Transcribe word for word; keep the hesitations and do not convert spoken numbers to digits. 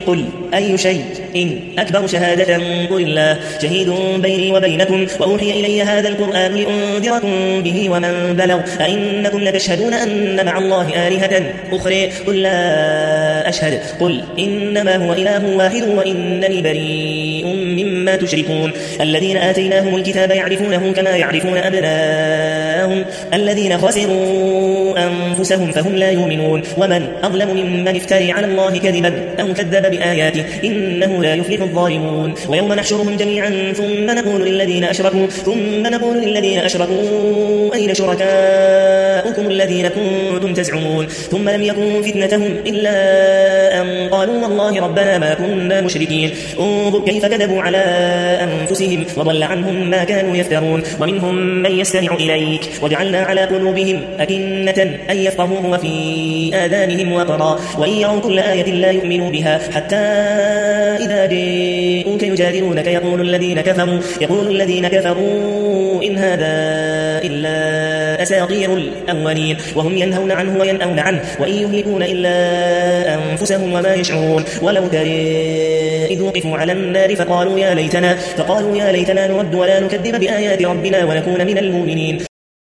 قل أي شيء إن أكبر شهادة قل الله شهيد بيني وبينكم وأوحي إلي هذا القرآن لأنذركم به ومن بلغ أئنكم لتشهدون أن مع الله آلهة أخرى قل لا أشهد قل إنما هو إله واحد وإنني بريء مما تشركون الذين آتيناهم الكتاب يعرفونه كما يعرفون أبناءهم الذين خسروا أنفسهم فهم لا يؤمنون ومن أظلم ممن افتري على الله كذبا أو كذب بآياته إنه لا يفلح الظالمون ويوم نحشرهم جميعا ثم نقول للذين أشركوا ثم نقول للذين أشركوا أين شركاؤكم الذين كنتم تزعمون ثم لم يكن فتنتهم إلا أن قالوا والله ربنا ما كنا مشركين انظر كيف كذبوا على أنفسهم وضل عنهم ما كانوا يفترون ومنهم من يستمع إليك وجعلنا على قلوبهم أكنة أن يفقهوه وفي آذانهم وقرا وإن يروا كل آية لا يؤمنوا بها حتى إذا جاءوك يجادلونك يقول الذين كفروا يقول الذين كفروا إن هذا إلا أساطير الأولين وهم ينهون عنه وينأون عنه وإن يهلكون إلا أنفسهم وما يشعرون ولو ترى إذ وقفوا على النار فقالوا يا ليتنا فقالوا يا ليتنا نرد ولا نكذب بآيات ربنا ونكون من المؤمنين